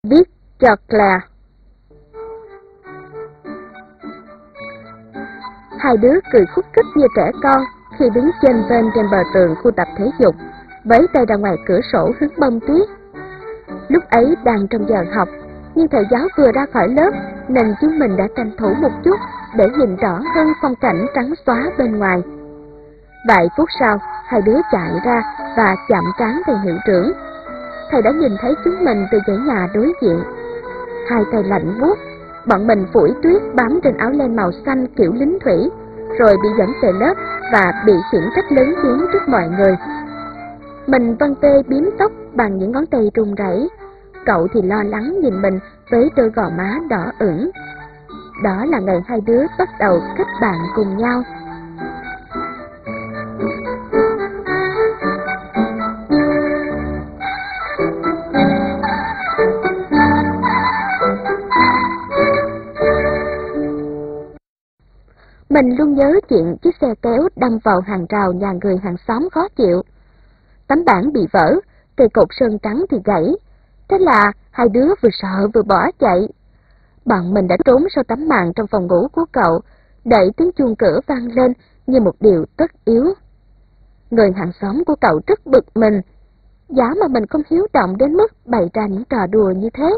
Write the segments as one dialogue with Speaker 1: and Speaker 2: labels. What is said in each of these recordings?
Speaker 1: Viết cho Claire. Hai đứa cười khúc khích như trẻ con khi đứng chênh vênh trên bờ tường khu tập thể dục, vẫy tay ra ngoài cửa sổ hứng bông tuyết. Lúc ấy đang trong giờ học, nhưng thầy giáo vừa ra khỏi lớp nên chúng mình đã tranh thủ một chút để nhìn rõ hơn phong cảnh trắng xóa bên ngoài. Vài phút sau, hai đứa chạy ra và chạm trán thầy hiệu trưởng. Thầy đã nhìn thấy chúng mình từ dãy nhà đối diện. Hai tay lạnh buốt, bọn mình phủi tuyết bám trên áo len màu xanh kiểu lính thủy, rồi bị dẫn về lớp và bị khiển trách lớn tiếng trước mọi người. Mình vân vê bím tóc bằng những ngón tay run rẩy. Cậu thì lo lắng nhìn mình với đôi gò má đỏ ửng. Đó là ngày hai đứa bắt đầu kết bạn cùng nhau. Mình luôn nhớ chuyện chiếc xe kéo đâm vào hàng rào nhà người hàng xóm khó chịu. Tấm bảng bị vỡ, cây cột sơn trắng thì gãy. Thế là hai đứa vừa sợ vừa bỏ chạy. Bọn mình đã trốn sau tấm màn trong phòng ngủ của cậu, đợi tiếng chuông cửa vang lên như một điều tất yếu. Người hàng xóm của cậu rất bực mình, giá mà mình không hiếu động đến mức bày ra những trò đùa như thế.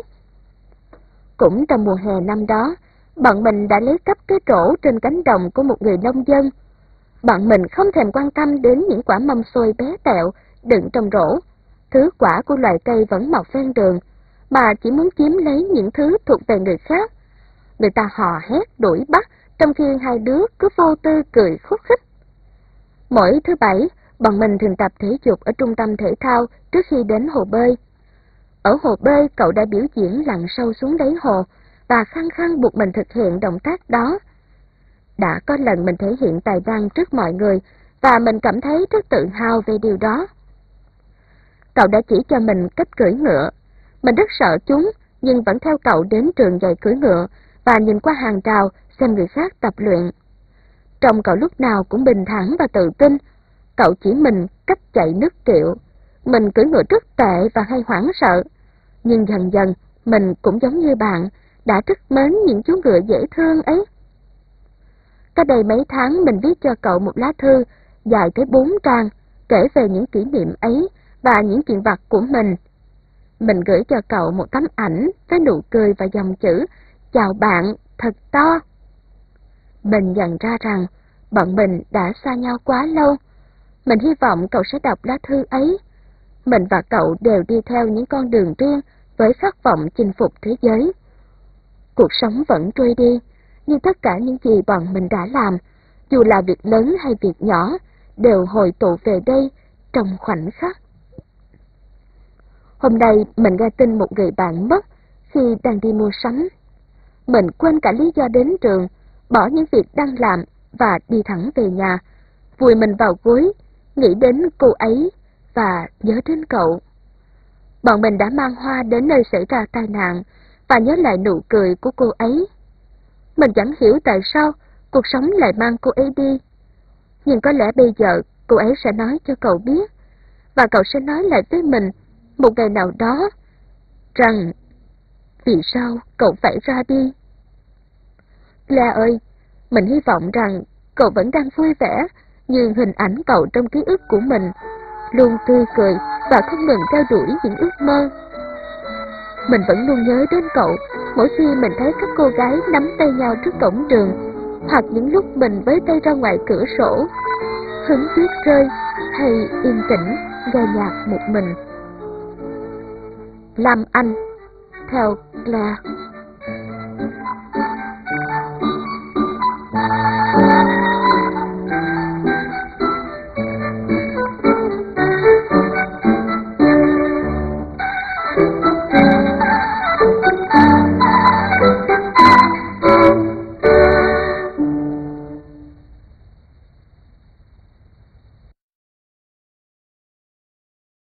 Speaker 1: Cũng trong mùa hè năm đó, bọn mình đã lấy cắp cái rổ trên cánh đồng của một người nông dân. Bọn mình không thèm quan tâm đến những quả mâm xôi bé tẹo đựng trong rổ, thứ quả của loài cây vẫn mọc ven đường, mà chỉ muốn chiếm lấy những thứ thuộc về người khác. Người ta hò hét đuổi bắt, trong khi hai đứa cứ vô tư cười khúc khích. Mỗi thứ Bảy, bọn mình thường tập thể dục ở trung tâm thể thao trước khi đến hồ bơi. Ở hồ bơi, cậu đã biểu diễn lặn sâu xuống đáy hồ và khăng khăng buộc mình thực hiện động tác đó. Đã có lần mình thể hiện tài năng trước mọi người và mình cảm thấy rất tự hào về điều đó. Cậu đã chỉ cho mình cách cưỡi ngựa. Mình rất sợ chúng, nhưng vẫn theo cậu đến trường dạy cưỡi ngựa và nhìn qua hàng rào xem người khác tập luyện. Trông cậu lúc nào cũng bình thản và tự tin. Cậu chỉ mình cách chạy nước kiệu. Mình cưỡi ngựa rất tệ và hay hoảng sợ. Nhưng dần dần, mình cũng giống như bạn, đã rất mến những chú ngựa dễ thương ấy. Cách đây mấy tháng mình viết cho cậu một lá thư dài tới 4 trang, kể về những kỷ niệm ấy và những chuyện vặt của mình. Mình gửi cho cậu một tấm ảnh với nụ cười và dòng chữ "Chào bạn" thật to. Mình nhận ra rằng bọn mình đã xa nhau quá lâu. Mình hy vọng cậu sẽ đọc lá thư ấy. Mình và cậu đều đi theo những con đường riêng với khát vọng chinh phục thế giới. Cuộc sống vẫn trôi đi, nhưng tất cả những gì bọn mình đã làm, dù là việc lớn hay việc nhỏ, đều hội tụ về đây trong khoảnh khắc. Hôm nay mình nghe tin một người bạn mất khi đang đi mua sắm. Mình quên cả lý do đến trường, bỏ những việc đang làm và đi thẳng về nhà, vùi mình vào gối, nghĩ đến cô ấy và nhớ đến cậu. Bọn mình đã mang hoa đến nơi xảy ra tai nạn và nhớ lại nụ cười của cô ấy. Mình chẳng hiểu tại sao cuộc sống lại mang cô ấy đi. Nhưng có lẽ bây giờ cô ấy sẽ nói cho cậu biết, và cậu sẽ nói lại với mình một ngày nào đó rằng vì sao cậu phải ra đi. Claire ơi, mình hy vọng rằng cậu vẫn đang vui vẻ như hình ảnh cậu trong ký ức của mình, luôn tươi cười và không ngừng theo đuổi những ước mơ. Mình vẫn luôn nhớ đến cậu mỗi khi mình thấy các cô gái nắm tay nhau trước cổng trường, hoặc những lúc mình với tay ra ngoài cửa sổ, hứng tuyết rơi hay yên tĩnh nghe nhạc một mình. Lam Anh, theo Claire.